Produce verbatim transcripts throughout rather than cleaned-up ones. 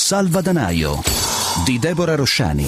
Salvadanaio di Deborah Rosciani.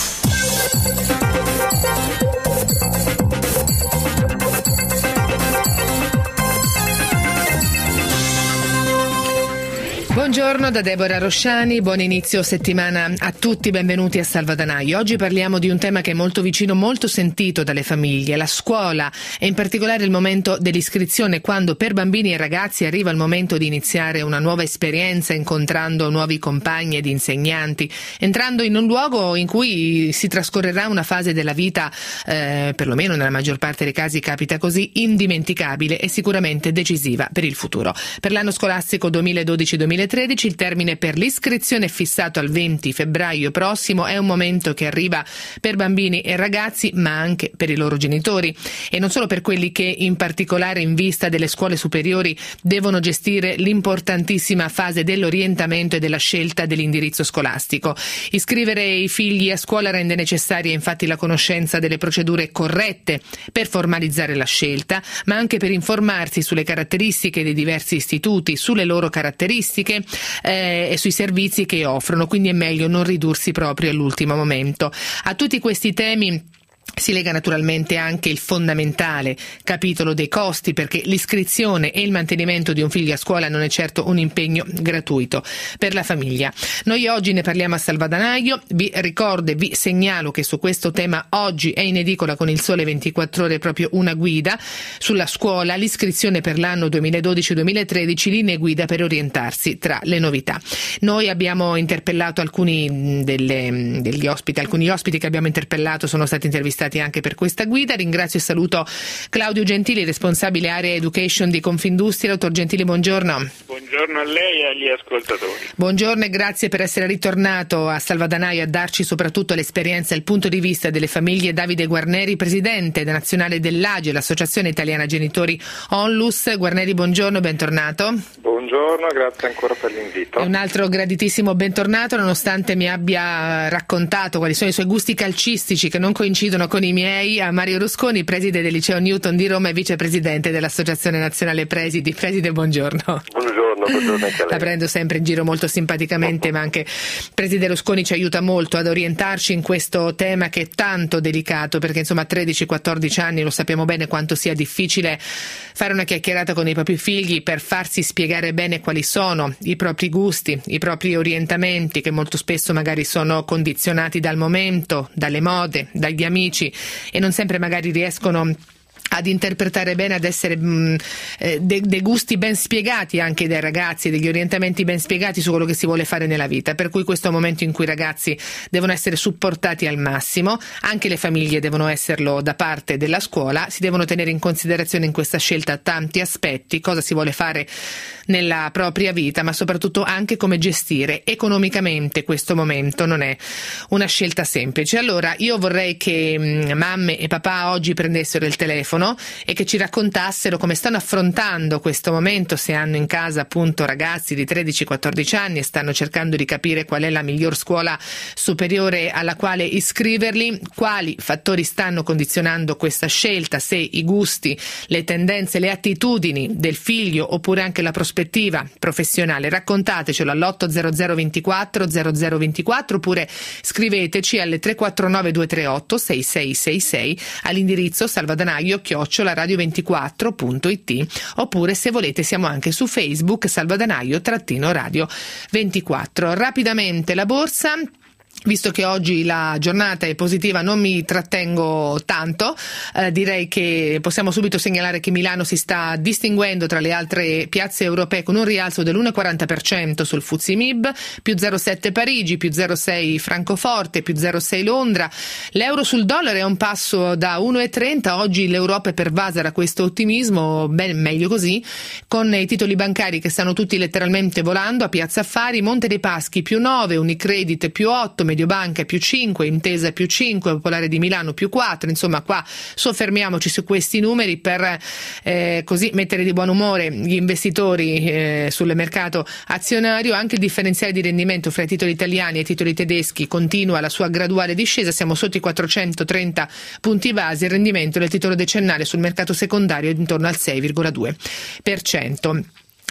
Buongiorno da Deborah Rosciani, buon inizio settimana a tutti, benvenuti a Salvadanaio. Oggi parliamo di un tema che è molto vicino, molto sentito dalle famiglie, la scuola e in particolare il momento dell'iscrizione, quando per bambini e ragazzi arriva il momento di iniziare una nuova esperienza, incontrando nuovi compagni ed insegnanti, entrando in un luogo in cui si trascorrerà una fase della vita, eh, perlomeno nella maggior parte dei casi capita così, indimenticabile e sicuramente decisiva per il futuro. Per l'anno scolastico duemiladodici duemilatredici il termine per l'iscrizione è fissato al venti febbraio prossimo. È un momento che arriva per bambini e ragazzi, ma anche per i loro genitori, e non solo per quelli che in particolare in vista delle scuole superiori devono gestire l'importantissima fase dell'orientamento e della scelta dell'indirizzo scolastico. Iscrivere i figli a scuola rende necessaria infatti la conoscenza delle procedure corrette per formalizzare la scelta, ma anche per informarsi sulle caratteristiche dei diversi istituti, sulle loro caratteristiche Eh, e sui servizi che offrono, quindi è meglio non ridursi proprio all'ultimo momento. A tutti questi temi si lega naturalmente anche il fondamentale capitolo dei costi, perché l'iscrizione e il mantenimento di un figlio a scuola non è certo un impegno gratuito per la famiglia. Noi oggi ne parliamo a Salvadanaio. Vi ricordo e vi segnalo che su questo tema oggi è in edicola con il Sole ventiquattro Ore proprio una guida sulla scuola, l'iscrizione per l'anno duemiladodici duemilatredici, linee guida per orientarsi tra le novità. Noi abbiamo interpellato alcuni delle, degli ospiti, alcuni ospiti che abbiamo interpellato sono stati intervistati anche per questa guida. Ringrazio e saluto Claudio Gentili, responsabile area education di Confindustria. Dottor Gentili, buongiorno. Buongiorno a lei e agli ascoltatori. Buongiorno e grazie per essere ritornato a Salvadanaio a darci soprattutto l'esperienza e il punto di vista delle famiglie. Davide Guarneri, presidente nazionale dell'A G E, l'Associazione Italiana Genitori Onlus. Guarneri, buongiorno, bentornato. Buongiorno, grazie ancora per l'invito. E un altro graditissimo bentornato, nonostante mi abbia raccontato quali sono i suoi gusti calcistici che non coincidono con i miei, a Mario Rusconi, preside del Liceo Newton di Roma e vicepresidente dell'Associazione Nazionale Presidi. Preside, buongiorno. Buongiorno, buongiorno anche a lei. La prendo sempre in giro molto simpaticamente, ma anche preside Rusconi ci aiuta molto ad orientarci in questo tema che è tanto delicato, perché insomma a tredici quattordici anni lo sappiamo bene quanto sia difficile fare una chiacchierata con i propri figli per farsi spiegare bene quali sono i propri gusti, i propri orientamenti, che molto spesso magari sono condizionati dal momento, dalle mode, dagli amici, e non sempre magari riescono ad interpretare bene, ad essere mh, eh, dei de gusti ben spiegati anche dai ragazzi, degli orientamenti ben spiegati su quello che si vuole fare nella vita, per cui questo è un momento in cui i ragazzi devono essere supportati al massimo, anche le famiglie devono esserlo da parte della scuola, si devono tenere in considerazione in questa scelta tanti aspetti, cosa si vuole fare nella propria vita, ma soprattutto anche come gestire economicamente questo momento. Non è una scelta semplice. Allora io vorrei che mh, mamme e papà oggi prendessero il telefono e che ci raccontassero come stanno affrontando questo momento, se hanno in casa appunto ragazzi di tredici quattordici anni e stanno cercando di capire qual è la miglior scuola superiore alla quale iscriverli, quali fattori stanno condizionando questa scelta, se i gusti, le tendenze, le attitudini del figlio oppure anche la prospettiva professionale. Raccontatecelo all'otto zero zero ventiquattro zero zero ventiquattro oppure scriveteci al tre quattro nove due tre otto sei sei sei sei all'indirizzo salvadanaio chiocciola radio ventiquattro punto it, oppure se volete siamo anche su Facebook Salvadanaio trattino radio ventiquattro. Rapidamente la borsa. Visto che oggi la giornata è positiva non mi trattengo tanto, eh, direi che possiamo subito segnalare che Milano si sta distinguendo tra le altre piazze europee con un rialzo dell'uno virgola quaranta per cento sul F T S E M I B, più zero virgola sette Parigi, più zero virgola sei Francoforte, più zero virgola sei Londra. L'euro sul dollaro è un passo da uno virgola trenta, oggi l'Europa è pervasa da questo ottimismo, ben meglio così, con i titoli bancari che stanno tutti letteralmente volando a Piazza Affari. Monte dei Paschi più nove, Unicredit più otto, Mediobanca più cinque, Intesa più cinque, Popolare di Milano più quattro. Insomma, qua soffermiamoci su questi numeri per eh, così mettere di buon umore gli investitori eh, sul mercato azionario. Anche il differenziale di rendimento fra i titoli italiani e i titoli tedeschi continua la sua graduale discesa, siamo sotto i quattrocentotrenta punti base, il rendimento del titolo decennale sul mercato secondario è intorno al sei virgola due per cento.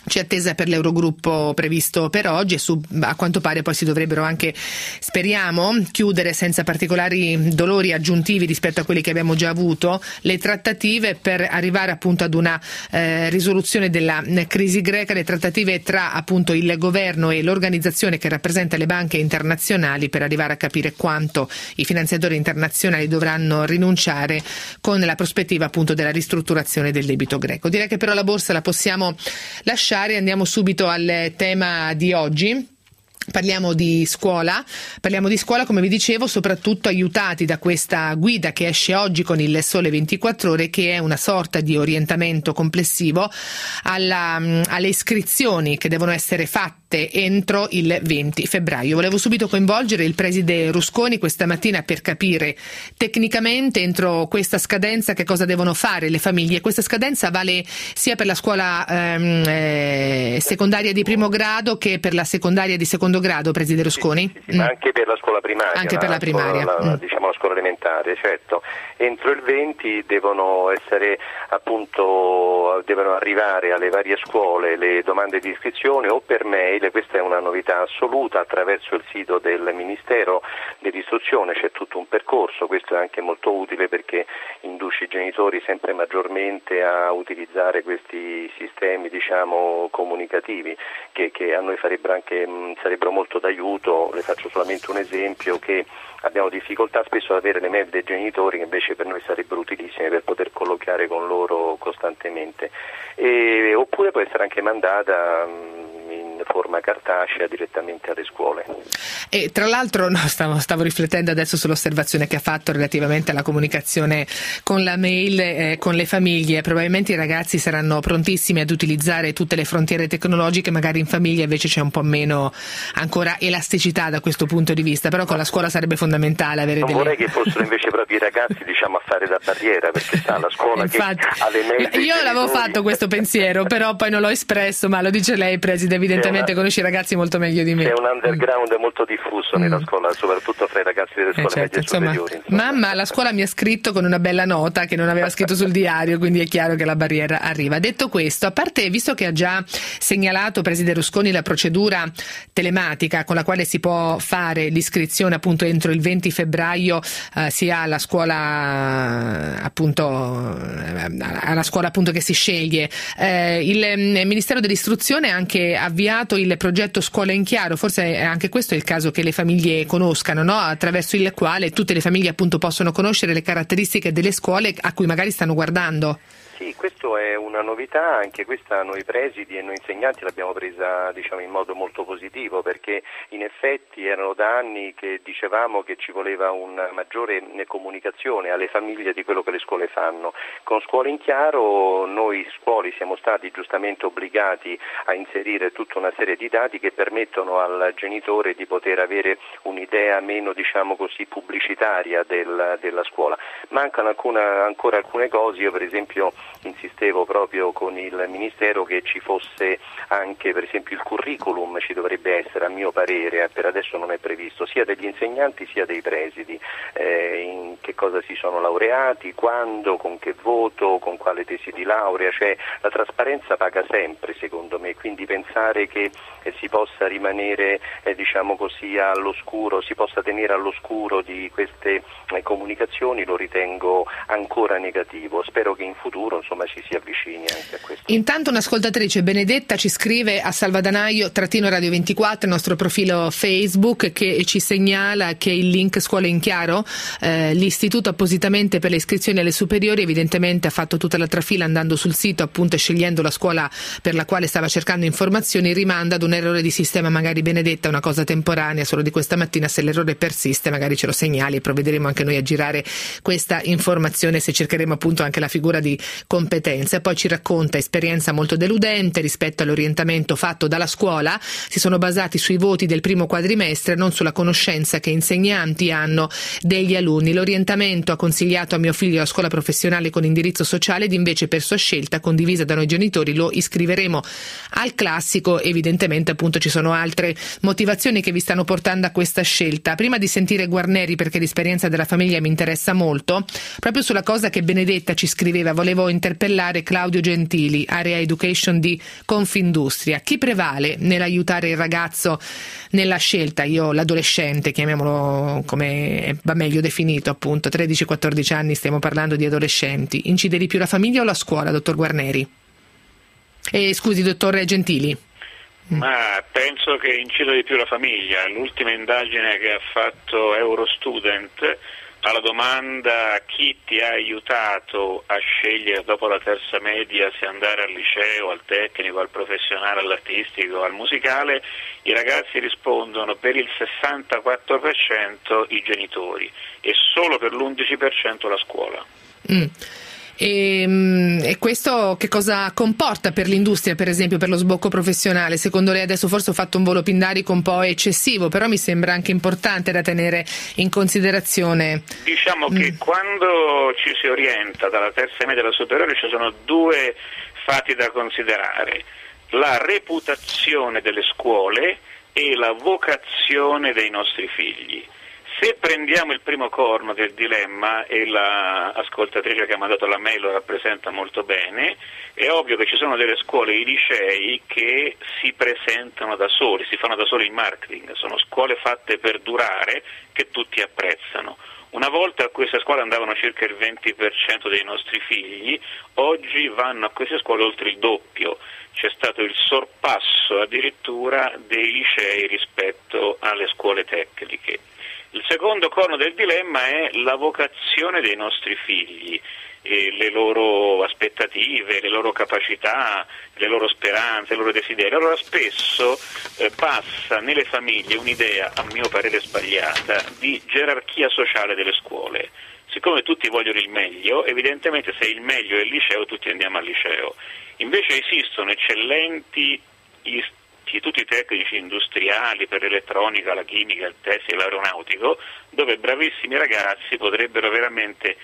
C'è attesa per l'Eurogruppo previsto per oggi e su, a quanto pare poi si dovrebbero anche, speriamo, chiudere senza particolari dolori aggiuntivi rispetto a quelli che abbiamo già avuto le trattative per arrivare appunto ad una eh, risoluzione della crisi greca, le trattative tra appunto il governo e l'organizzazione che rappresenta le banche internazionali per arrivare a capire quanto i finanziatori internazionali dovranno rinunciare con la prospettiva appunto della ristrutturazione del debito greco. Direi che però la borsa la possiamo lasciare. Andiamo subito al tema di oggi. Parliamo di scuola, parliamo di scuola come vi dicevo soprattutto aiutati da questa guida che esce oggi con il Sole ventiquattro Ore, che è una sorta di orientamento complessivo alla, alle iscrizioni che devono essere fatte entro il venti febbraio. Volevo subito coinvolgere il preside Rusconi questa mattina per capire tecnicamente entro questa scadenza che cosa devono fare le famiglie. Questa scadenza vale sia per la scuola ehm, eh, secondaria di primo grado che per la secondaria di secondo grado, preside Rusconi? Sì, sì, sì, mm. ma anche per la scuola primaria. Anche per la primaria. Scuola, la, mm. Diciamo la scuola elementare, certo. Entro il venti devono essere appunto, devono arrivare alle varie scuole le domande di iscrizione o per mail, questa è una novità assoluta, attraverso il sito del Ministero dell'Istruzione c'è tutto un percorso, questo è anche molto utile perché induce i genitori sempre maggiormente a utilizzare questi sistemi, diciamo, comunicativi che, che a noi farebbero anche mh, sarebbero molto d'aiuto. Le faccio solamente un esempio, che abbiamo difficoltà spesso ad avere le mail dei genitori che invece per noi sarebbero utilissime per poter colloquiare con loro costantemente, e, oppure può essere anche mandata mh, in forma cartacea direttamente alle scuole. E tra l'altro no, stavo, stavo riflettendo adesso sull'osservazione che ha fatto relativamente alla comunicazione con la mail, eh, con le famiglie. Probabilmente i ragazzi saranno prontissimi ad utilizzare tutte le frontiere tecnologiche, magari in famiglia invece c'è un po' meno ancora elasticità da questo punto di vista, però con la scuola sarebbe fondamentale avere non delle... vorrei che fossero invece proprio i ragazzi, diciamo, a fare da barriera, perché sa la scuola Infatti, che ha le mail dei io l'avevo genitori. fatto questo pensiero, però poi non l'ho espresso, ma lo dice lei, preside, evidentemente una... conosce i ragazzi molto meglio di me. C'è un underground mm. molto diffuso nella scuola, soprattutto fra i ragazzi delle scuole eh certo, medie e insomma, superiori. Insomma. Mamma alla scuola mi ha scritto con una bella nota che non aveva scritto sul diario, quindi è chiaro che la barriera arriva. Detto questo, a parte, visto che ha già segnalato, preside Rusconi, la procedura telematica con la quale si può fare l'iscrizione appunto entro il venti febbraio eh, sia alla scuola appunto alla scuola appunto che si sceglie, eh, il Ministero dell'Istruzione ha anche avviato il progetto Scuola in Chiaro, forse anche questo è il caso che le famiglie conoscano, no? Attraverso il quale tutte le famiglie appunto possono conoscere le caratteristiche delle scuole a cui magari stanno guardando. Sì, questo è una novità, anche questa noi presidi e noi insegnanti l'abbiamo presa, diciamo, in modo molto positivo, perché in effetti erano da anni che dicevamo che ci voleva una maggiore comunicazione alle famiglie di quello che le scuole fanno. Con Scuola in Chiaro noi scuole siamo stati giustamente obbligati a inserire tutta una serie di dati che permettono al genitore di poter avere un'idea meno, diciamo così, pubblicitaria del, della scuola. Mancano alcuna, ancora alcune cose, io per esempio insistevo proprio con il Ministero che ci fosse anche per esempio il curriculum, ci dovrebbe essere a mio parere, eh, per adesso non è previsto, sia degli insegnanti sia dei presidi, eh, in che cosa si sono laureati, quando, con che voto, con quale tesi di laurea, cioè la trasparenza paga sempre secondo me, quindi pensare che eh, si possa rimanere eh, diciamo così all'oscuro, si possa tenere all'oscuro di queste eh, comunicazioni lo ritengo ancora negativo, spero che in futuro insomma ci si avvicini anche a questo. Intanto un'ascoltatrice, Benedetta, ci scrive a Salvadanaio trattino Radio ventiquattro, il nostro profilo Facebook, che ci segnala che il link Scuola in Chiaro, eh, l'istituto appositamente per le iscrizioni alle superiori evidentemente ha fatto tutta la trafila andando sul sito appunto e scegliendo la scuola per la quale stava cercando informazioni, rimanda ad un errore di sistema. Magari Benedetta, una cosa temporanea solo di questa mattina, se l'errore persiste magari ce lo segnali e provvederemo anche noi a girare questa informazione, se cercheremo appunto anche la figura di competenza. E poi ci racconta esperienza molto deludente rispetto all'orientamento fatto dalla scuola, si sono basati sui voti del primo quadrimestre, non sulla conoscenza che insegnanti hanno degli alunni. L'orientamento ha consigliato a mio figlio la scuola professionale con indirizzo sociale ed invece per sua scelta condivisa da noi genitori lo iscriveremo al classico. Evidentemente appunto ci sono altre motivazioni che vi stanno portando a questa scelta. Prima di sentire Guarneri, perché l'esperienza della famiglia mi interessa molto, proprio sulla cosa che Benedetta ci scriveva, volevo interpellare Claudio Gentili, Area Education di Confindustria. Chi prevale nell'aiutare il ragazzo nella scelta? Io l'adolescente, chiamiamolo come va meglio definito, appunto, tredici quattordici anni, stiamo parlando di adolescenti. Incide di più la famiglia o la scuola, dottor Guarneri? Eh, scusi, dottor Gentili. Ma penso che incida di più la famiglia. L'ultima indagine che ha fatto Eurostudent alla domanda chi ti ha aiutato a scegliere dopo la terza media se andare al liceo, al tecnico, al professionale, all'artistico, al musicale, i ragazzi rispondono per il sessantaquattro per cento i genitori e solo per l'undici per cento la scuola. Mm. E, e questo che cosa comporta per l'industria, per esempio per lo sbocco professionale? Secondo lei, adesso forse ho fatto un volo pindarico un po' eccessivo, però mi sembra anche importante da tenere in considerazione. Diciamo mm. che quando ci si orienta dalla terza media alla superiore ci sono due fatti da considerare: la reputazione delle scuole e la vocazione dei nostri figli. Se prendiamo il primo corno del dilemma, e la ascoltatrice che ha mandato la mail lo rappresenta molto bene, è ovvio che ci sono delle scuole, i licei, che si presentano da soli, si fanno da soli in marketing, sono scuole fatte per durare, che tutti apprezzano. Una volta a queste scuole andavano circa il venti per cento dei nostri figli, oggi vanno a queste scuole oltre il doppio. C'è stato il sorpasso addirittura dei licei rispetto alle scuole tecniche. Il secondo corno del dilemma è la vocazione dei nostri figli, e le loro aspettative, le loro capacità, le loro speranze, i loro desideri. Allora spesso eh, passa nelle famiglie un'idea, a mio parere sbagliata, di gerarchia sociale delle scuole. Siccome tutti vogliono il meglio, evidentemente se il meglio è il liceo, tutti andiamo al liceo. Invece esistono eccellenti istituti tecnici industriali per l'elettronica, la chimica, il tessile, l'aeronautico, dove bravissimi ragazzi potrebbero veramente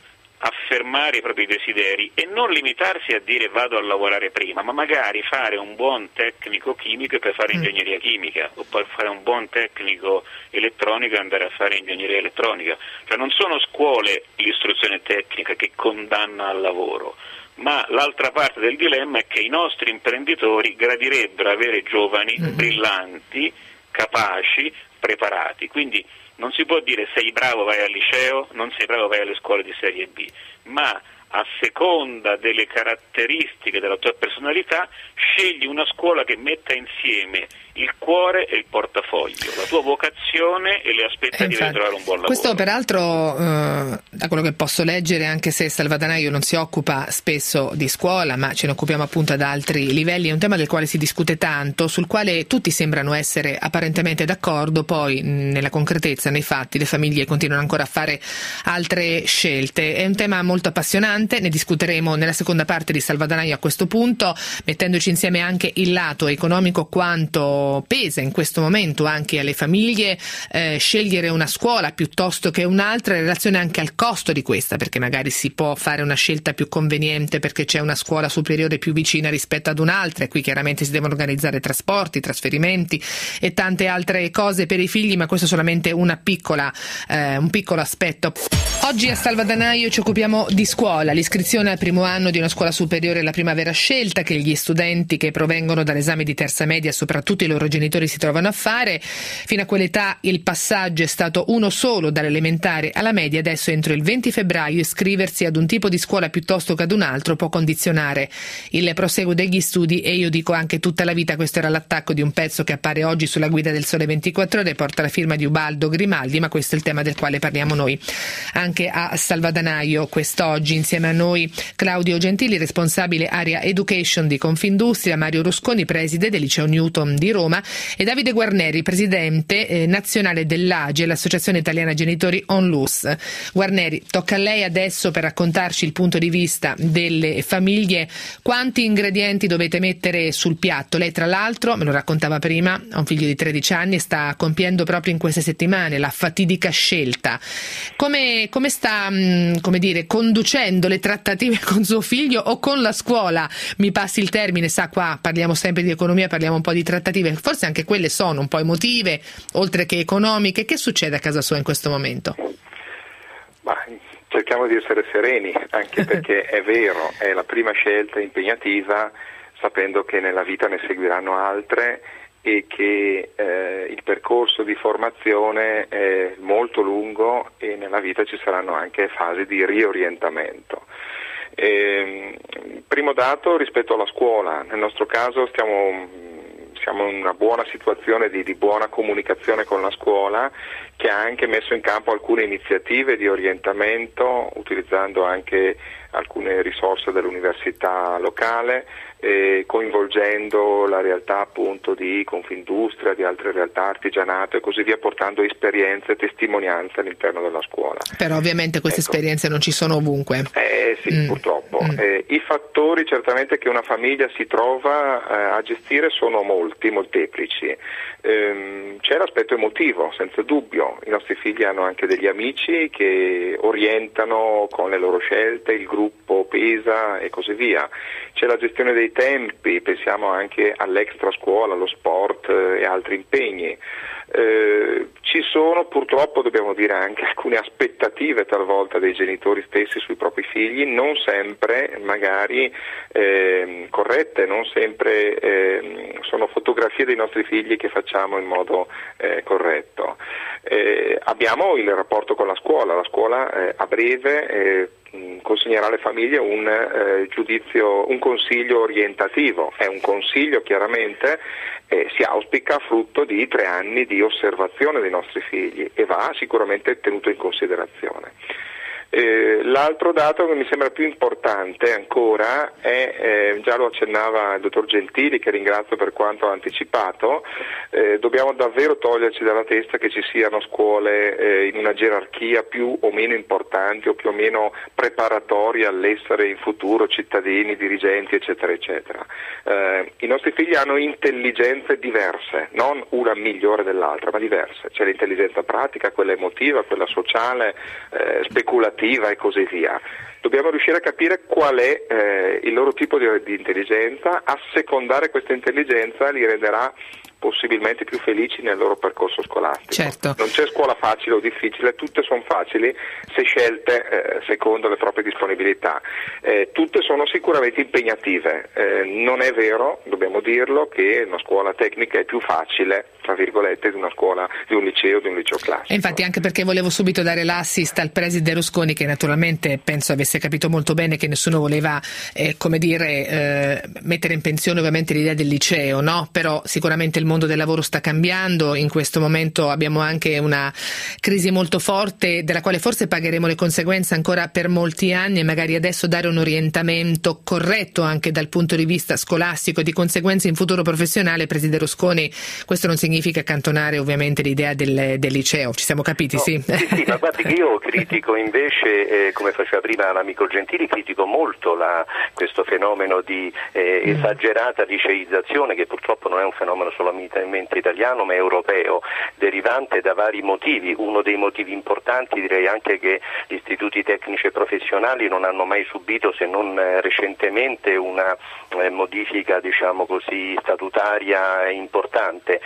affermare i propri desideri e non limitarsi a dire vado a lavorare prima, ma magari fare un buon tecnico chimico e poi fare ingegneria chimica, o poi fare un buon tecnico elettronico e andare a fare ingegneria elettronica. Cioè non sono scuole l'istruzione tecnica che condanna al lavoro, ma l'altra parte del dilemma è che i nostri imprenditori gradirebbero avere giovani brillanti, capaci, preparati. Quindi non si può dire sei bravo vai al liceo, non sei bravo vai alle scuole di serie B, ma a seconda delle caratteristiche della tua personalità scegli una scuola che metta insieme il cuore e il portafoglio, la tua vocazione e le aspettative infatti, di trovare un buon lavoro. Questo peraltro, eh, da quello che posso leggere, anche se Salvadanaio non si occupa spesso di scuola, ma ce ne occupiamo appunto ad altri livelli, è un tema del quale si discute tanto, sul quale tutti sembrano essere apparentemente d'accordo, poi nella concretezza, nei fatti, le famiglie continuano ancora a fare altre scelte. È un tema molto appassionante, ne discuteremo nella seconda parte di Salvadanaio a questo punto, mettendoci insieme anche il lato economico, quanto pesa in questo momento anche alle famiglie eh, scegliere una scuola piuttosto che un'altra, in relazione anche al costo di questa, perché magari si può fare una scelta più conveniente perché c'è una scuola superiore più vicina rispetto ad un'altra, e qui chiaramente si devono organizzare trasporti, trasferimenti e tante altre cose per i figli, ma questo è solamente una piccola, eh, un piccolo aspetto. Oggi a Salvadanaio ci occupiamo di scuola. L'iscrizione al primo anno di una scuola superiore è la prima vera scelta che gli studenti che provengono dall'esame di terza media, soprattutto i loro genitori, si trovano a fare. Fino a quell'età il passaggio è stato uno solo, dall'elementare alla media. Adesso entro il venti febbraio iscriversi ad un tipo di scuola piuttosto che ad un altro può condizionare il proseguo degli studi, e io dico anche tutta la vita. Questo era l'attacco di un pezzo che appare oggi sulla guida del Sole ventiquattro Ore, porta la firma di Ubaldo Grimaldi, ma questo è il tema del quale parliamo noi anche a Salvadanaio quest'oggi. Insieme a noi Claudio Gentili, responsabile Area Education di Confindustria, Mario Rusconi, preside del Liceo Newton di Roma, e Davide Guarneri, presidente eh, nazionale dell'A G E, l'Associazione Italiana Genitori Onlus. Guarneri, tocca a lei adesso per raccontarci il punto di vista delle famiglie. Quanti ingredienti dovete mettere sul piatto? Lei, tra l'altro, me lo raccontava prima, ha un figlio di tredici anni e sta compiendo proprio in queste settimane la fatidica scelta. Come, come sta, mh, come dire, conducendo le trattative con suo figlio o con la scuola? Mi passi il termine, sa, qua parliamo sempre di economia, parliamo un po' di trattative, forse anche quelle sono un po' emotive, oltre che economiche. Che succede a casa sua in questo momento? Ma cerchiamo di essere sereni, anche perché è vero, è la prima scelta impegnativa, sapendo che nella vita ne seguiranno altre e che eh, il percorso di formazione è molto lungo e nella vita ci saranno anche fasi di riorientamento. Eh, primo dato rispetto alla scuola, nel nostro caso stiamo siamo in una buona situazione di, di buona comunicazione con la scuola, che ha anche messo in campo alcune iniziative di orientamento utilizzando anche alcune risorse dell'università locale, eh, coinvolgendo la realtà appunto di Confindustria, di altre realtà, artigianato e così via, portando esperienze e testimonianze all'interno della scuola. Però ovviamente queste ecco. esperienze non ci sono ovunque. Eh sì, mm. purtroppo. Mm. Eh, I fattori certamente che una famiglia si trova eh, a gestire sono molti, molteplici. Ehm, c'è l'aspetto emotivo, senza dubbio. I nostri figli hanno anche degli amici che orientano con le loro scelte, il gruppo pesa e così via. C'è la gestione dei tempi, pensiamo anche all'extra scuola, allo sport e altri impegni. Eh, ci sono purtroppo, dobbiamo dire, anche alcune aspettative talvolta dei genitori stessi sui propri figli, non sempre magari eh, corrette, non sempre eh, sono fotografie dei nostri figli che facciamo in modo eh, corretto. Eh, abbiamo il rapporto con la scuola, la scuola eh, a breve eh, consegnerà alle famiglie un eh, giudizio, un consiglio orientativo, è un consiglio chiaramente, eh, si auspica frutto di tre anni di osservazione dei nostri figli e va sicuramente tenuto in considerazione. Eh, l'altro dato che mi sembra più importante ancora è, eh, già lo accennava il dottor Gentili, che ringrazio per quanto ha anticipato, eh, dobbiamo davvero toglierci dalla testa che ci siano scuole eh, in una gerarchia più o meno importanti o più o meno preparatorie all'essere in futuro cittadini, dirigenti eccetera eccetera. Eh, i nostri figli hanno intelligenze diverse, non una migliore dell'altra ma diverse, c'è l'intelligenza pratica, quella emotiva, quella sociale, eh, speculativa e così via. Dobbiamo riuscire a capire qual è eh, il loro tipo di, di intelligenza, assecondare questa intelligenza li renderà possibilmente più felici nel loro percorso scolastico. Certo. Non c'è scuola facile o difficile, tutte sono facili se scelte eh, secondo le proprie disponibilità. Eh, tutte sono sicuramente impegnative. Eh, non è vero, dobbiamo dirlo, che una scuola tecnica è più facile, tra virgolette, di una scuola, di un liceo, di un liceo classico. E infatti, anche perché volevo subito dare l'assist al preside Rusconi, che naturalmente penso avesse capito molto bene che nessuno voleva, eh, come dire, eh, mettere in pensione ovviamente l'idea del liceo, no? Però sicuramente il mondo del lavoro sta cambiando, in questo momento abbiamo anche una crisi molto forte della quale forse pagheremo le conseguenze ancora per molti anni, e magari adesso dare un orientamento corretto anche dal punto di vista scolastico e di conseguenza in futuro professionale. Preside Rusconi, questo non significa accantonare ovviamente l'idea del, del liceo, ci siamo capiti? No, sì? sì, sì, ma guardi che io critico invece, eh, come faceva prima l'amico Gentili, critico molto la, questo fenomeno di eh, esagerata liceizzazione, che purtroppo non è un fenomeno solamente italiano ma europeo, derivante da vari motivi. Uno dei motivi importanti direi anche che gli istituti tecnici e professionali non hanno mai subito, se non eh, recentemente, una eh, modifica diciamo così statutaria importante.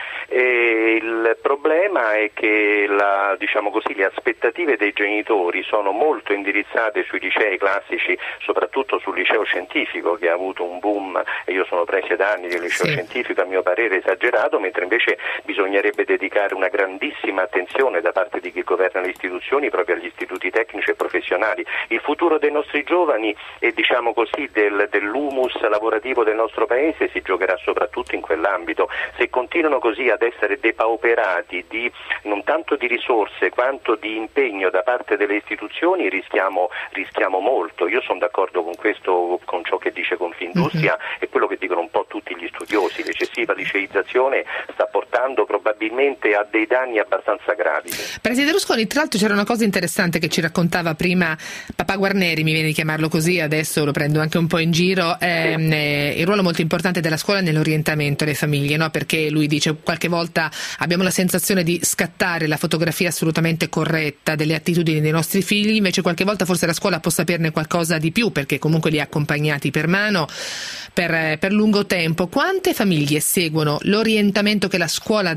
E il problema è che la, diciamo così, le aspettative dei genitori sono molto indirizzate sui licei classici, soprattutto sul liceo scientifico, che ha avuto un boom, e io sono preside da anni di un liceo sì. scientifico a mio parere esagerato, mentre invece bisognerebbe dedicare una grandissima attenzione da parte di chi governa le istituzioni proprio agli istituti tecnici e professionali. Il futuro dei nostri giovani e diciamo così del, dell'humus lavorativo del nostro paese si giocherà soprattutto in quell'ambito. Se continuano così ad essere depauperati di non tanto di risorse quanto di impegno da parte delle istituzioni, rischiamo, rischiamo molto. Io sono d'accordo con questo, con ciò che dice Confindustria mm-hmm. e quello che dicono un po' tutti gli studiosi. L'eccessiva liceizzazione sta portando probabilmente a dei danni abbastanza gravi. Presidente Rusconi, tra l'altro c'era una cosa interessante che ci raccontava prima papà Guarneri, mi viene di chiamarlo così, adesso lo prendo anche un po' in giro, ehm, eh, il ruolo molto importante della scuola nell'orientamento alle famiglie, no? Perché lui dice qualche volta abbiamo la sensazione di scattare la fotografia assolutamente corretta delle attitudini dei nostri figli, invece qualche volta forse la scuola può saperne qualcosa di più, perché comunque li ha accompagnati per mano per, per lungo tempo. Quante famiglie seguono l'orientamento che la scuola dà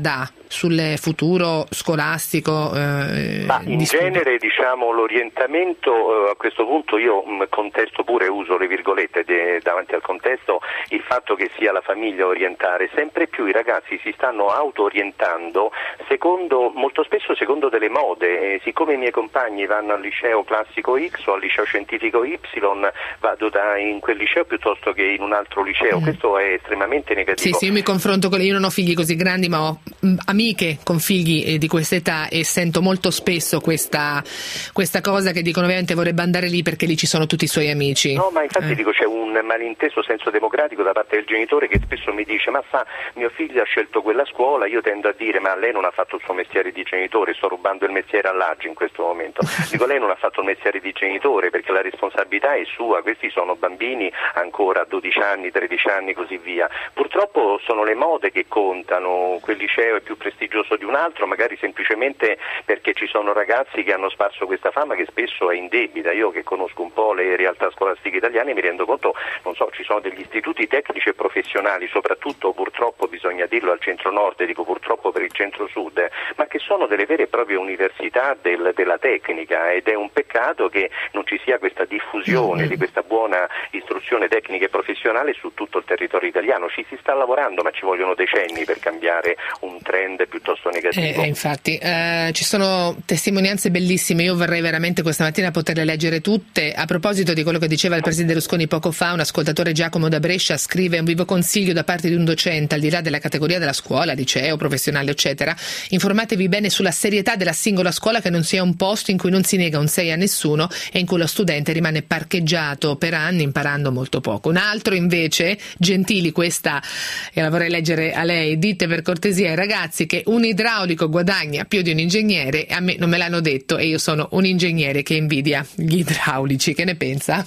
sul futuro scolastico? Eh, Ma in genere diciamo l'orientamento, eh, a questo punto io mh, contesto pure, uso le virgolette de, davanti al contesto, il fatto che sia la famiglia a orientare. Sempre più i ragazzi si stanno auto-orientando secondo, molto spesso secondo delle mode, eh, siccome i miei compagni vanno al liceo classico X o al liceo scientifico Y, vado da, in quel liceo piuttosto che in un altro liceo, mm. questo è estremamente negativo. Sì, sì, io mi confronto con le, io non ho figli così grandi, ma ho mh, amiche con figli eh, di questa età, e sento molto spesso questa, questa cosa che dicono ovviamente vorrebbe andare lì perché lì ci sono tutti i suoi amici. No, ma infatti eh. dico, c'è un malinteso senso democratico da parte del genitore che spesso mi dice: ma sa, mio figlio ha scelto quella scuola. Io tendo a dire: ma lei non ha fatto il suo mestiere di genitore, sto rubando il mestiere all'Aggi in questo momento. Dico, lei non ha fatto il mestiere di genitore perché la responsabilità è sua, questi sono bambini ancora a dodici anni, tredici anni, così via. Purtroppo sono le mode che contano, quel liceo è più prestigioso di un altro, magari semplicemente perché ci sono ragazzi che hanno sparso questa fama che spesso è indebita. Io che conosco un po' le realtà scolastiche italiane mi rendo conto, non so, ci sono degli istituti tecnici e professionali, soprattutto purtroppo bisogna dirlo al centro-nord, dico purtroppo per il centro-sud, ma che sono delle vere e proprie università del, della tecnica, ed è un peccato che non ci sia questa diffusione mm-hmm. di questa buona istruzione tecnica e professionale su tutto il territorio italiano. Ci si sta lavorando, ma ci vogliono decenni per cambiare un trend piuttosto negativo. Eh, infatti, eh, ci sono testimonianze bellissime, io vorrei veramente questa mattina poterle leggere tutte. A proposito di quello che diceva il presidente Berlusconi poco fa, un ascoltatore, Giacomo da Brescia, scrive: un vivo consiglio da parte di un docente, al di là della categoria della scuola, liceo, professionale eccetera, informatevi bene sulla serietà della singola scuola, che non sia un posto in cui non si nega un sei a nessuno e in cui lo studente rimane parcheggiato per anni imparando molto poco. Un altro invece, Gentili, questa e la vorrei leggere a lei: dite per cortesia ai ragazzi che un idraulico guadagna più di un ingegnere, a me non me l'hanno detto e io sono un ingegnere che invidia gli idraulici. Che ne pensa?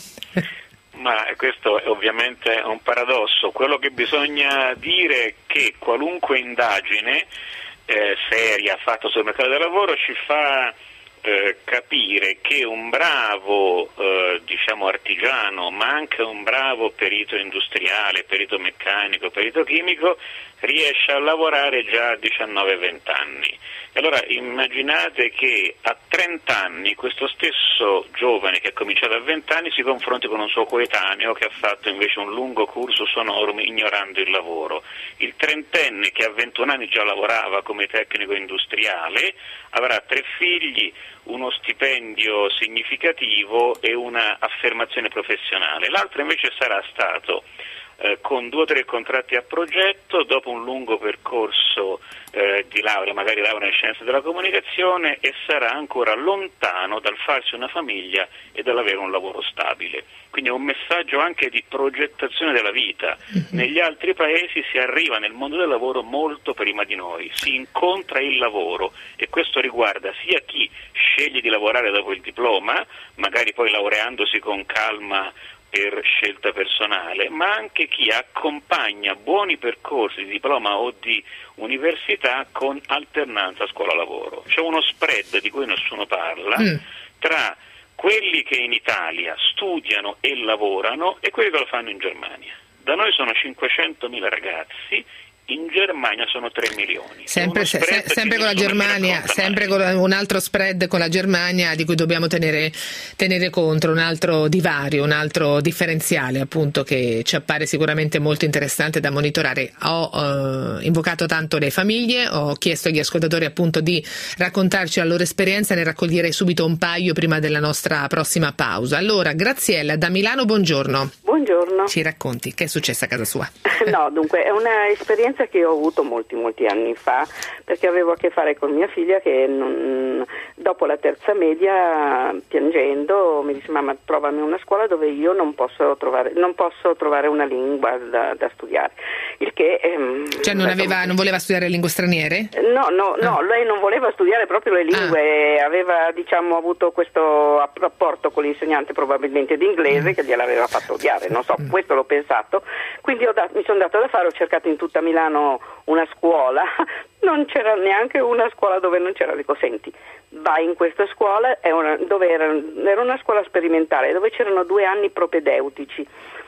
Ma questo è ovviamente un paradosso. Quello che bisogna dire è che qualunque indagine eh, seria fatta sul mercato del lavoro ci fa eh, capire che un bravo eh, diciamo artigiano, ma anche un bravo perito industriale, perito meccanico, perito chimico, riesce a lavorare già a diciannove venti anni. E allora immaginate che a trenta anni questo stesso giovane che ha cominciato a venti anni si confronti con un suo coetaneo che ha fatto invece un lungo cursus honorum ignorando il lavoro. Il trentenne che a ventuno anni già lavorava come tecnico industriale avrà tre figli, uno stipendio significativo e una affermazione professionale. L'altro invece sarà stato Eh, con due o tre contratti a progetto, dopo un lungo percorso eh, di laurea, magari laurea in scienze della comunicazione, e sarà ancora lontano dal farsi una famiglia e dall'avere un lavoro stabile. Quindi è un messaggio anche di progettazione della vita. Negli altri paesi si arriva nel mondo del lavoro molto prima di noi, si incontra il lavoro, e questo riguarda sia chi sceglie di lavorare dopo il diploma, magari poi laureandosi con calma per scelta personale, ma anche chi accompagna buoni percorsi di diploma o di università con alternanza scuola-lavoro. C'è uno spread di cui nessuno parla mm. tra quelli che in Italia studiano e lavorano e quelli che lo fanno in Germania. Da noi sono cinquecentomila ragazzi, in Germania sono tre milioni. Sempre, se, sempre con la Germania, sempre con un altro spread con la Germania di cui dobbiamo tenere, tenere conto, un altro divario, un altro differenziale appunto che ci appare sicuramente molto interessante da monitorare. Ho eh, invocato tanto le famiglie, ho chiesto agli ascoltatori appunto di raccontarci la loro esperienza, ne raccoglierei subito un paio prima della nostra prossima pausa. Allora, Graziella da Milano, buongiorno. Buongiorno. Ci racconti, che è successo a casa sua? No, dunque, è una esperienza che ho avuto molti molti anni fa, perché avevo a che fare con mia figlia che non, dopo la terza media, piangendo, mi disse: mamma, trovami una scuola dove io non posso trovare non posso trovare una lingua da, da studiare. Il che ehm, cioè non aveva non voleva studiare lingue straniere? No, no, no, ah. lei non voleva studiare proprio le lingue, ah. aveva diciamo avuto questo rapporto con l'insegnante probabilmente di inglese mm. che gliel'aveva fatto odiare, non so, mm. questo l'ho pensato. Quindi ho dato, mi sono dato da fare, ho cercato in tutta Milano una scuola, non c'era neanche una scuola dove non c'era. Dico: senti, vai in questa scuola, è una, dove era, era una scuola sperimentale dove c'erano due anni propedeutici,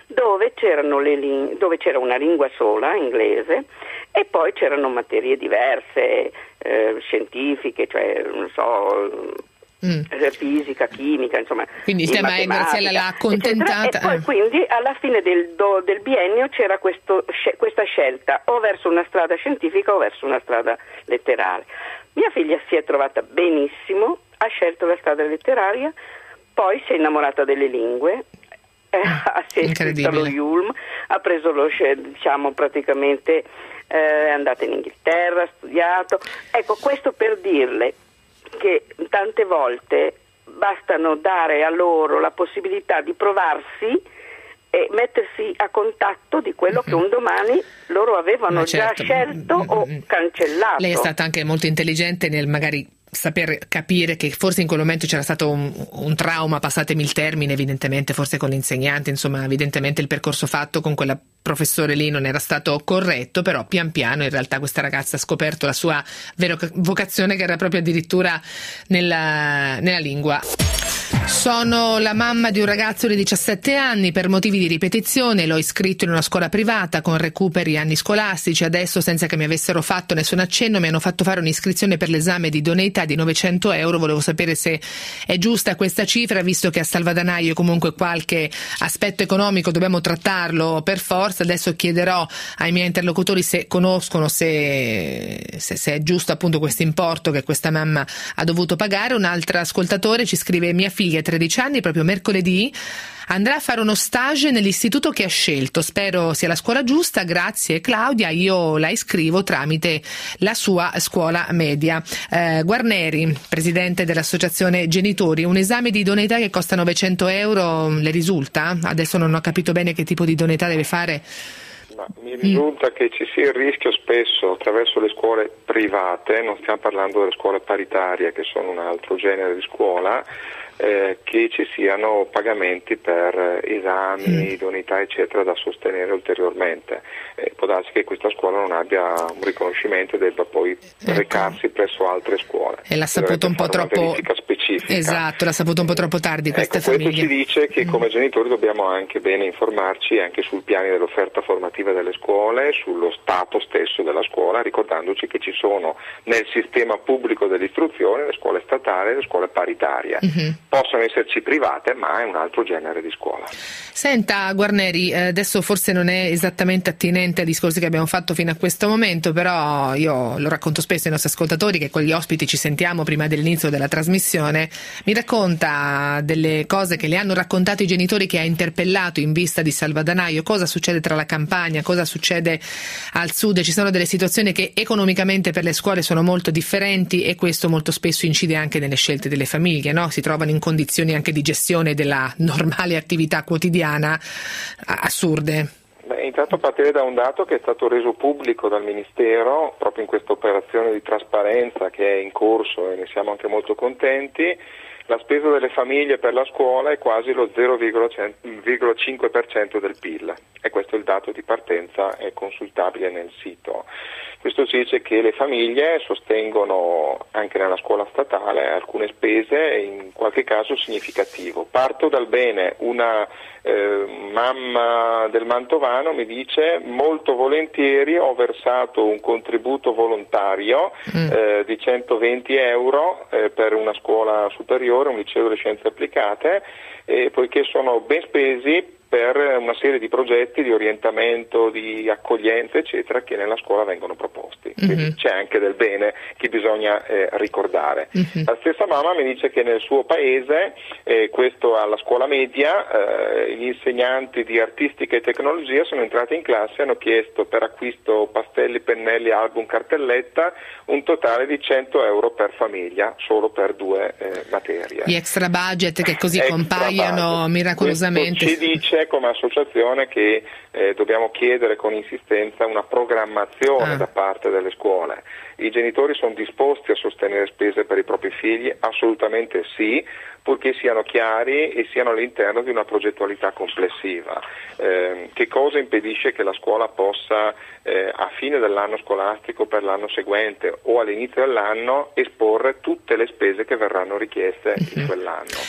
dove c'erano le ling- dove c'era una lingua sola, inglese, e poi c'erano materie diverse, eh, scientifiche, cioè non so, mm. fisica, chimica, insomma. Quindi il tema è Graziella l'ha accontentata. E poi quindi alla fine del, do, del biennio c'era questo, questa scelta, o verso una strada scientifica o verso una strada letteraria. Mia figlia si è trovata benissimo, ha scelto la strada letteraria, poi si è innamorata delle lingue, eh, si è iscritta allo Yulm, ha preso lo, diciamo praticamente, eh, è andata in Inghilterra, ha studiato. Ecco, questo per dirle che tante volte bastano dare a loro la possibilità di provarsi e mettersi a contatto di quello uh-huh. che un domani loro avevano certo. già scelto uh-huh. o cancellato. Lei è stata anche molto intelligente nel magari saper capire che forse in quel momento c'era stato un, un trauma, passatemi il termine, evidentemente forse con l'insegnante, insomma evidentemente il percorso fatto con quella professore lì non era stato corretto, però pian piano in realtà questa ragazza ha scoperto la sua vera vocazione, che era proprio addirittura nella, nella lingua. Sono la mamma di un ragazzo di diciassette anni, per motivi di ripetizione l'ho iscritto in una scuola privata con recuperi anni scolastici. Adesso, senza che mi avessero fatto nessun accenno, mi hanno fatto fare un'iscrizione per l'esame di idoneità di novecento euro. Volevo sapere se è giusta questa cifra, visto che a Salvadanaio comunque qualche aspetto economico dobbiamo trattarlo per forza. Adesso chiederò ai miei interlocutori se conoscono, se, se, se è giusto appunto questo importo che questa mamma ha dovuto pagare. Un altro ascoltatore ci scrive: mia figlia ha tredici anni, proprio mercoledì andrà a fare uno stage nell'istituto che ha scelto, spero sia la scuola giusta, grazie Claudia, io la iscrivo tramite la sua scuola media. eh, Guarneri, presidente dell'associazione genitori, un esame di idoneità che costa novecento euro le risulta? Adesso non ho capito bene che tipo di idoneità deve fare. Ma mi risulta mm. che ci sia il rischio spesso attraverso le scuole private, non stiamo parlando delle scuole paritarie che sono un altro genere di scuola, eh, che ci siano pagamenti per esami, mm. idoneità eccetera da sostenere ulteriormente. Eh, può darsi che questa scuola non abbia un riconoscimento e debba poi ecco. recarsi presso altre scuole. E l'ha saputo un po' troppo specifica. Esatto, l'ha saputo un po' troppo tardi questa ecco, famiglia. Questo ci dice che come genitori dobbiamo anche bene informarci anche sul piano dell'offerta formativa delle scuole, sullo stato stesso della scuola, ricordandoci che ci sono nel sistema pubblico dell'istruzione le scuole statali e le scuole paritarie. Uh-huh. Possono esserci private, ma è un altro genere di scuola. Senta Guarneri, adesso forse non è esattamente attinente ai discorsi che abbiamo fatto fino a questo momento, però io lo racconto spesso ai nostri ascoltatori, che con gli ospiti ci sentiamo prima dell'inizio della trasmissione. Mi racconta delle cose che le hanno raccontato i genitori che ha interpellato in vista di Salvadanaio, cosa succede tra la campagna, cosa succede al sud. Ci sono delle situazioni che economicamente per le scuole sono molto differenti e questo molto spesso incide anche nelle scelte delle famiglie, no? Si trovano in condizioni anche di gestione della normale attività quotidiana assurde. Beh, intanto partire da un dato che è stato reso pubblico dal Ministero proprio in questa operazione di trasparenza che è in corso e ne siamo anche molto contenti. La spesa delle famiglie per la scuola è quasi lo zero virgola cinque per cento del P I L e questo è il dato di partenza, è consultabile nel sito. Questo ci dice che le famiglie sostengono anche nella scuola statale alcune spese, in qualche caso significativo. Parto dal bene, una eh, mamma del Mantovano mi dice: molto volentieri ho versato un contributo volontario mm. eh, di centoventi euro eh, per una scuola superiore, un liceo delle scienze applicate, eh, poiché sono ben spesi per una serie di progetti di orientamento, di accoglienza eccetera che nella scuola vengono proposti. Mm-hmm. Quindi c'è anche del bene che bisogna eh, ricordare. Mm-hmm. La stessa mamma mi dice che nel suo paese, eh, questo alla scuola media, eh, gli insegnanti di artistica e tecnologia sono entrati in classe e hanno chiesto per acquisto pastelli, pennelli, album, cartelletta un totale di cento euro per famiglia solo per due eh, materie. Gli extra budget che così extra compaiono budget. Miracolosamente. Questo ci dice come associazione che eh, dobbiamo chiedere con insistenza una programmazione ah. da parte delle scuole. I genitori sono disposti a sostenere spese per i propri figli? Assolutamente sì, purché siano chiari e siano all'interno di una progettualità complessiva. Eh, che cosa impedisce che la scuola possa eh, a fine dell'anno scolastico per l'anno seguente o all'inizio dell'anno esporre tutte le spese che verranno richieste uh-huh. in quell'anno?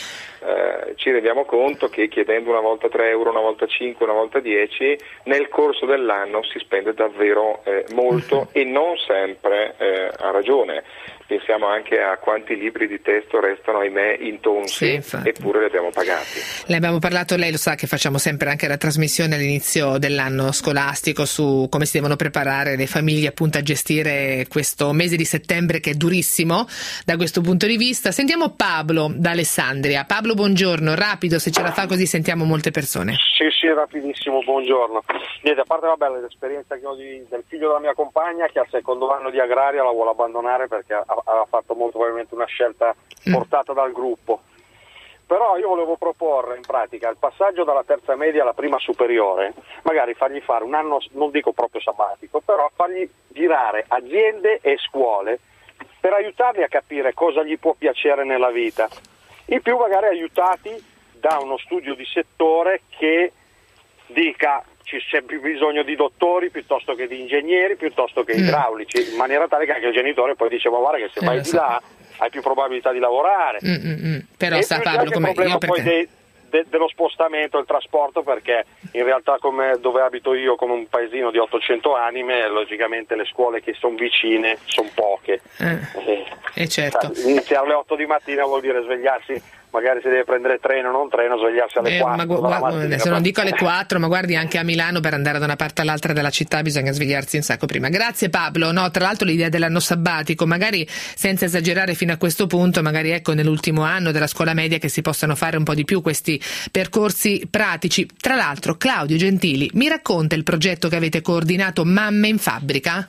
eh, ci rendiamo conto che chiedendo una volta tre euro, una volta cinque, una volta dieci, nel corso dell'anno si spende davvero eh, molto e non sempre eh, ha ragione. Pensiamo anche a quanti libri di testo restano, ahimè, intonsi, sì, eppure li abbiamo pagati. Le abbiamo parlato, lei lo sa che facciamo sempre anche la trasmissione all'inizio dell'anno scolastico su come si devono preparare le famiglie appunto a gestire questo mese di settembre che è durissimo da questo punto di vista. Sentiamo Pablo da Alessandria. Pablo, buongiorno, rapido se ce la fa, così sentiamo molte persone. Sì, sì, rapidissimo, buongiorno. Niente, a parte vabbè, l'esperienza che ho di, del figlio della mia compagna che al secondo anno di agraria la vuole abbandonare perché ha aveva fatto molto probabilmente una scelta portata dal gruppo. Però io volevo proporre in pratica il passaggio dalla terza media alla prima superiore, magari fargli fare un anno, non dico proprio sabbatico, però fargli girare aziende e scuole per aiutarli a capire cosa gli può piacere nella vita. In più magari aiutati da uno studio di settore che dica ci c'è più bisogno di dottori piuttosto che di ingegneri, piuttosto che mm. idraulici, in maniera tale che anche il genitore poi dice ma guarda che se eh, vai di so. là hai più probabilità di lavorare. Mm, mm, mm. Però e sa Pablo come il problema io poi dei, de, dello spostamento, il trasporto, perché in realtà come dove abito io, come un paesino di ottocento anime, logicamente le scuole che sono vicine sono poche. Eh, eh, eh certo. Iniziare alle otto di mattina vuol dire svegliarsi, magari si deve prendere treno, non treno, svegliarsi alle eh, quattro. Ma, gu- gu- adesso non dico alle quattro, ma guardi anche a Milano per andare da una parte all'altra della città bisogna svegliarsi un sacco prima. Grazie Pablo. No, tra l'altro l'idea dell'anno sabbatico, magari senza esagerare fino a questo punto, magari ecco nell'ultimo anno della scuola media che si possano fare un po' di più questi percorsi pratici. Tra l'altro Claudio Gentili mi racconta il progetto che avete coordinato Mamme in Fabbrica?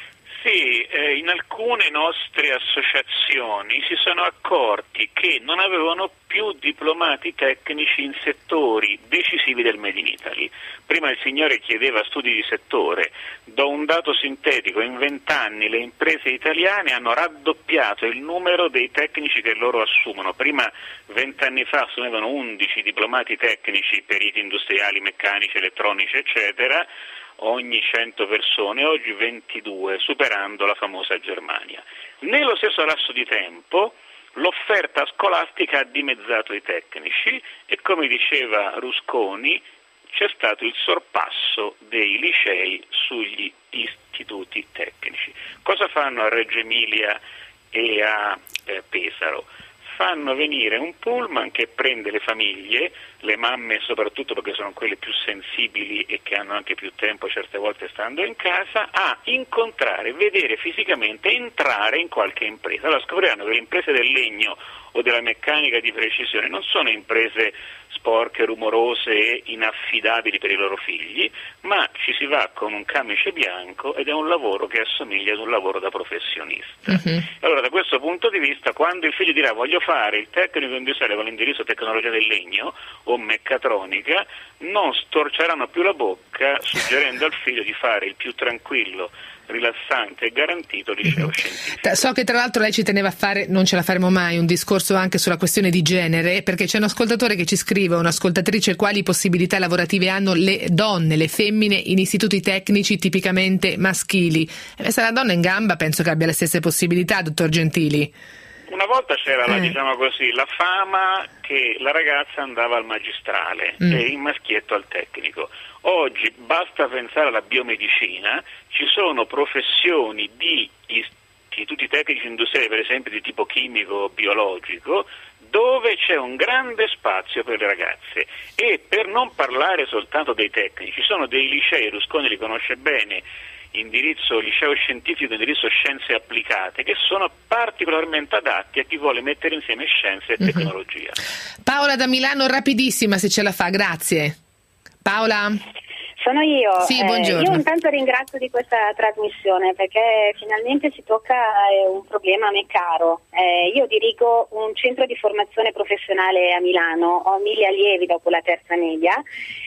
Sì, eh, in alcune nostre associazioni si sono accorti che non avevano più diplomati tecnici in settori decisivi del Made in Italy. Prima il signore chiedeva studi di settore, do un dato sintetico, in vent'anni le imprese italiane hanno raddoppiato il numero dei tecnici che loro assumono. Prima, vent'anni fa, assumevano undici diplomati tecnici, periti industriali, meccanici, elettronici, eccetera, ogni cento persone, oggi ventidue, superando la famosa Germania. Nello stesso lasso di tempo l'offerta scolastica ha dimezzato i tecnici e, come diceva Rusconi, c'è stato il sorpasso dei licei sugli istituti tecnici. Cosa fanno a Reggio Emilia e a eh, Pesaro? Fanno venire un pullman che prende le famiglie, le mamme soprattutto perché sono quelle più sensibili e che hanno anche più tempo certe volte stando in casa, a incontrare, vedere fisicamente, entrare in qualche impresa. Allora scopriranno che le imprese del legno o della meccanica di precisione non sono imprese sporche, rumorose e inaffidabili per i loro figli, ma ci si va con un camice bianco ed è un lavoro che assomiglia ad un lavoro da professionista. Uh-huh. Allora da questo punto di vista, quando il figlio dirà voglio fare il tecnico industriale con l'indirizzo tecnologia del legno o meccatronica, non storceranno più la bocca suggerendo al figlio di fare il più tranquillo, rilassante e garantito liceo scientifico. So che tra l'altro lei ci teneva a fare, non ce la faremo mai, un discorso anche sulla questione di genere, perché c'è un ascoltatore che ci scrive, un'ascoltatrice, quali possibilità lavorative hanno le donne, le femmine in istituti tecnici tipicamente maschili. E se la donna è in gamba penso che abbia le stesse possibilità, dottor Gentili. Una volta c'era, eh. la, diciamo così, la fama che la ragazza andava al magistrale mm. e il maschietto al tecnico. Oggi basta pensare alla biomedicina, ci sono professioni di istituti tecnici industriali, per esempio di tipo chimico o biologico, dove c'è un grande spazio per le ragazze. E per non parlare soltanto dei tecnici, ci sono dei licei, Rusconi li conosce bene, indirizzo liceo scientifico, indirizzo scienze applicate, che sono particolarmente adatti a chi vuole mettere insieme scienze e tecnologia. Uh-huh. Paola da Milano, rapidissima se ce la fa, grazie. Paola? Sono io. Sì, buongiorno. Eh, io intanto ringrazio di questa trasmissione perché finalmente si tocca eh, un problema a me caro. Eh, io dirigo un centro di formazione professionale a Milano, ho mille allievi dopo la terza media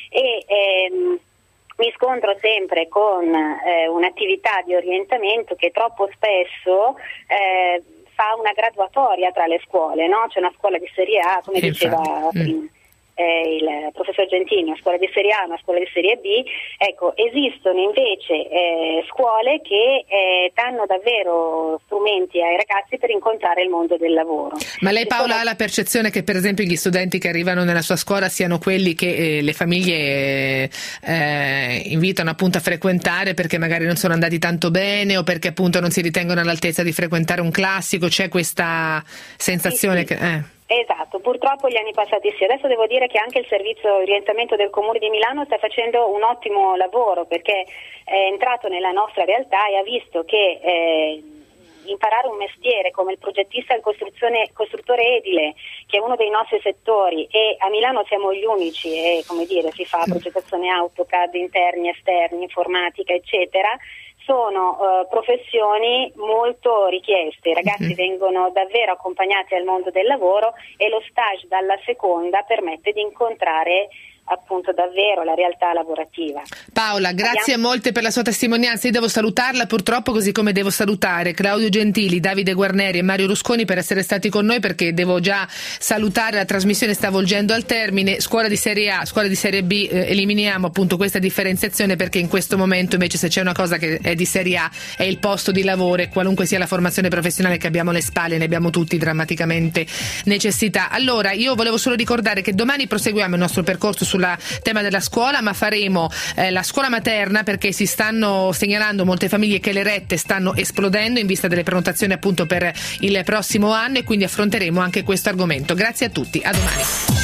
e ehm, mi scontro sempre con eh, un'attività di orientamento che troppo spesso eh, fa una graduatoria tra le scuole, no? C'è una scuola di serie A, come e diceva infatti. prima. Mm. eh, il professor Gentini, una scuola di serie A, una scuola di serie B, ecco, esistono invece eh, scuole che eh, danno davvero strumenti ai ragazzi per incontrare il mondo del lavoro. Ma lei, Paola, ha la percezione che per esempio gli studenti che arrivano nella sua scuola siano quelli che eh, le famiglie eh, invitano appunto a frequentare perché magari non sono andati tanto bene o perché appunto non si ritengono all'altezza di frequentare un classico? C'è questa sensazione sì, sì. che... Eh. Esatto, purtroppo gli anni passati sì. Adesso devo dire che anche il servizio orientamento del Comune di Milano sta facendo un ottimo lavoro, perché è entrato nella nostra realtà e ha visto che eh, imparare un mestiere come il progettista e il costruzione, costruttore edile, che è uno dei nostri settori, e a Milano siamo gli unici, e come dire, si fa progettazione AutoCAD, interni, esterni, informatica, eccetera, sono uh, professioni molto richieste. I ragazzi mm-hmm. vengono davvero accompagnati al mondo del lavoro e lo stage dalla seconda permette di incontrare appunto davvero la realtà lavorativa. Paola, grazie Abbiamo... molte per la sua testimonianza. Io devo salutarla purtroppo, così come devo salutare Claudio Gentili, Davide Guarneri e Mario Rusconi per essere stati con noi, perché devo già salutare, la trasmissione sta volgendo al termine. Scuola di serie A, scuola di serie B, eh, eliminiamo appunto questa differenziazione, perché in questo momento invece se c'è una cosa che è di serie A è il posto di lavoro, e qualunque sia la formazione professionale che abbiamo alle spalle ne abbiamo tutti drammaticamente necessità. Allora io volevo solo ricordare che domani proseguiamo il nostro percorso su sul tema della scuola, ma faremo eh, la scuola materna, perché si stanno segnalando molte famiglie che le rette stanno esplodendo in vista delle prenotazioni appunto per il prossimo anno, e quindi affronteremo anche questo argomento. Grazie a tutti, a domani.